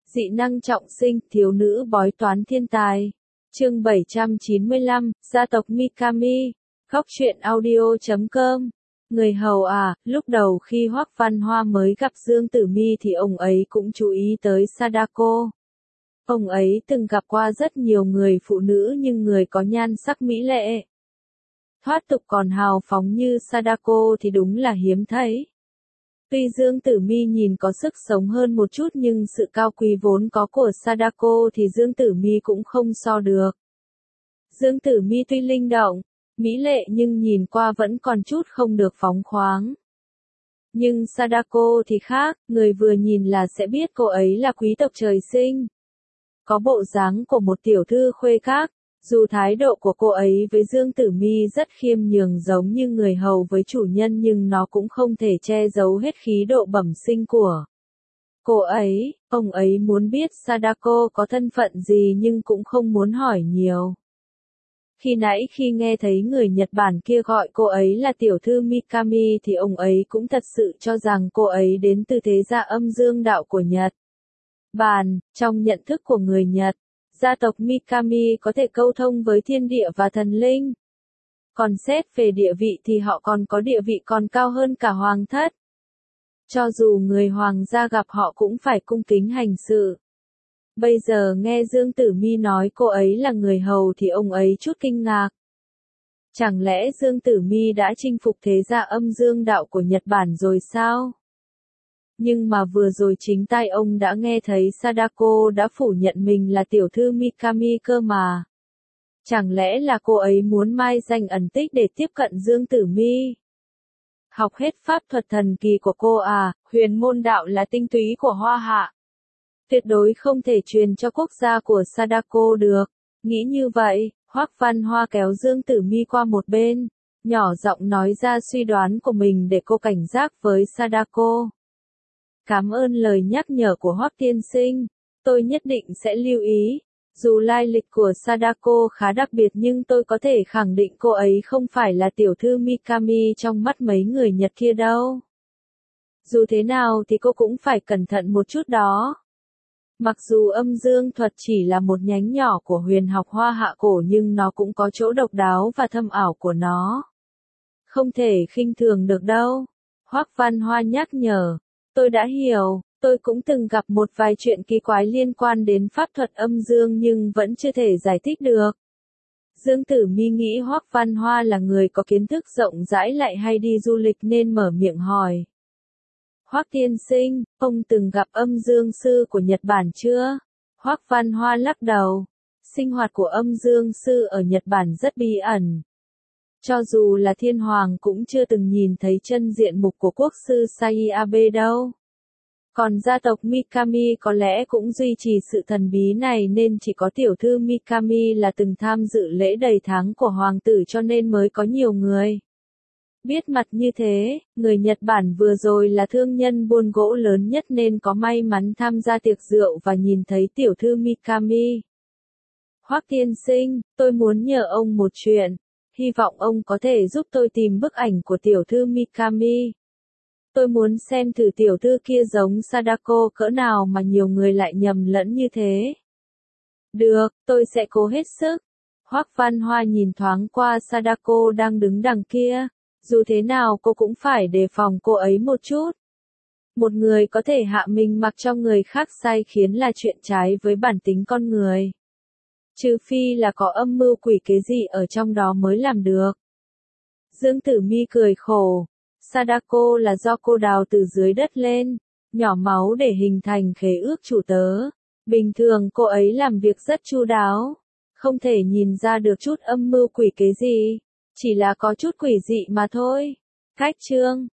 Dị năng trọng sinh, thiếu nữ bói toán thiên tài. Chương 795, gia tộc Mikami. Góc truyện audio.com. Người hầu à, lúc đầu khi Hoắc Văn Hoa mới gặp Dương Tử Mi thì ông ấy cũng chú ý tới Sadako. Ông ấy từng gặp qua rất nhiều người phụ nữ nhưng người có nhan sắc mỹ lệ, thoát tục còn hào phóng như Sadako thì đúng là hiếm thấy. Tuy Dương Tử Mi nhìn có sức sống hơn một chút nhưng sự cao quý vốn có của Sadako thì Dương Tử Mi cũng không so được. Dương Tử Mi tuy linh động, mỹ lệ nhưng nhìn qua vẫn còn chút không được phóng khoáng. Nhưng Sadako thì khác, người vừa nhìn là sẽ biết cô ấy là quý tộc trời sinh. Có bộ dáng của một tiểu thư khuê các, dù thái độ của cô ấy với Dương Tử Mi rất khiêm nhường giống như người hầu với chủ nhân nhưng nó cũng không thể che giấu hết khí độ bẩm sinh của cô ấy. Ông ấy muốn biết Sadako có thân phận gì nhưng cũng không muốn hỏi nhiều. Khi nãy khi nghe thấy người Nhật Bản kia gọi cô ấy là tiểu thư Mikami thì ông ấy cũng thật sự cho rằng cô ấy đến từ thế gia âm dương đạo của Nhật Bản. Trong nhận thức của người Nhật, gia tộc Mikami có thể câu thông với thiên địa và thần linh. Còn xét về địa vị thì họ còn có địa vị còn cao hơn cả hoàng thất. Cho dù người hoàng gia gặp họ cũng phải cung kính hành sự. Bây giờ nghe Dương Tử Mi nói cô ấy là người hầu thì ông ấy chút kinh ngạc. Chẳng lẽ Dương Tử Mi đã chinh phục thế gia âm dương đạo của Nhật Bản rồi sao? Nhưng mà vừa rồi chính tai ông đã nghe thấy Sadako đã phủ nhận mình là tiểu thư Mikami cơ mà. Chẳng lẽ là cô ấy muốn mai danh ẩn tích để tiếp cận Dương Tử Mi? Học hết pháp thuật thần kỳ của cô à, huyền môn đạo là tinh túy của Hoa Hạ. Tuyệt đối không thể truyền cho quốc gia của Sadako được. Nghĩ như vậy, Hoắc Văn Hoa kéo Dương Tử Mi qua một bên, nhỏ giọng nói ra suy đoán của mình để cô cảnh giác với Sadako. Cảm ơn lời nhắc nhở của Hoắc tiên sinh, tôi nhất định sẽ lưu ý. Dù lai lịch của Sadako khá đặc biệt nhưng tôi có thể khẳng định cô ấy không phải là tiểu thư Mikami trong mắt mấy người Nhật kia đâu. Dù thế nào thì cô cũng phải cẩn thận một chút đó. Mặc dù âm dương thuật chỉ là một nhánh nhỏ của huyền học Hoa Hạ cổ nhưng nó cũng có chỗ độc đáo và thâm ảo của nó. Không thể khinh thường được đâu. Hoắc Văn Hoa nhắc nhở. Tôi đã hiểu, tôi cũng từng gặp một vài chuyện kỳ quái liên quan đến pháp thuật âm dương nhưng vẫn chưa thể giải thích được. Dương Tử Mi nghĩ Hoắc Văn Hoa là người có kiến thức rộng rãi lại hay đi du lịch nên mở miệng hỏi. Hoắc tiên sinh, ông từng gặp âm dương sư của Nhật Bản chưa? Hoắc Văn Hoa lắc đầu. Sinh hoạt của âm dương sư ở Nhật Bản rất bí ẩn. Cho dù là thiên hoàng cũng chưa từng nhìn thấy chân diện mục của quốc sư Saiabe đâu. Còn gia tộc Mikami có lẽ cũng duy trì sự thần bí này nên chỉ có tiểu thư Mikami là từng tham dự lễ đầy tháng của hoàng tử cho nên mới có nhiều người biết mặt như thế. Người Nhật Bản vừa rồi là thương nhân buôn gỗ lớn nhất nên có may mắn tham gia tiệc rượu và nhìn thấy tiểu thư Mikami. Hoắc tiên sinh, tôi muốn nhờ ông một chuyện. Hy vọng ông có thể giúp tôi tìm bức ảnh của tiểu thư Mikami. Tôi muốn xem thử tiểu thư kia giống Sadako cỡ nào mà nhiều người lại nhầm lẫn như thế. Được, tôi sẽ cố hết sức. Hoắc Văn Hoa nhìn thoáng qua Sadako đang đứng đằng kia. Dù thế nào cô cũng phải đề phòng cô ấy một chút. Một người có thể hạ mình mặc cho người khác sai khiến là chuyện trái với bản tính con người. Trừ phi là có âm mưu quỷ kế gì ở trong đó mới làm được. Dương Tử Mi cười khổ. Sadako là do cô đào từ dưới đất lên, nhỏ máu để hình thành khế ước chủ tớ. Bình thường cô ấy làm việc rất chu đáo. Không thể nhìn ra được chút âm mưu quỷ kế gì. Chỉ là có chút quỷ dị mà thôi. Cách chương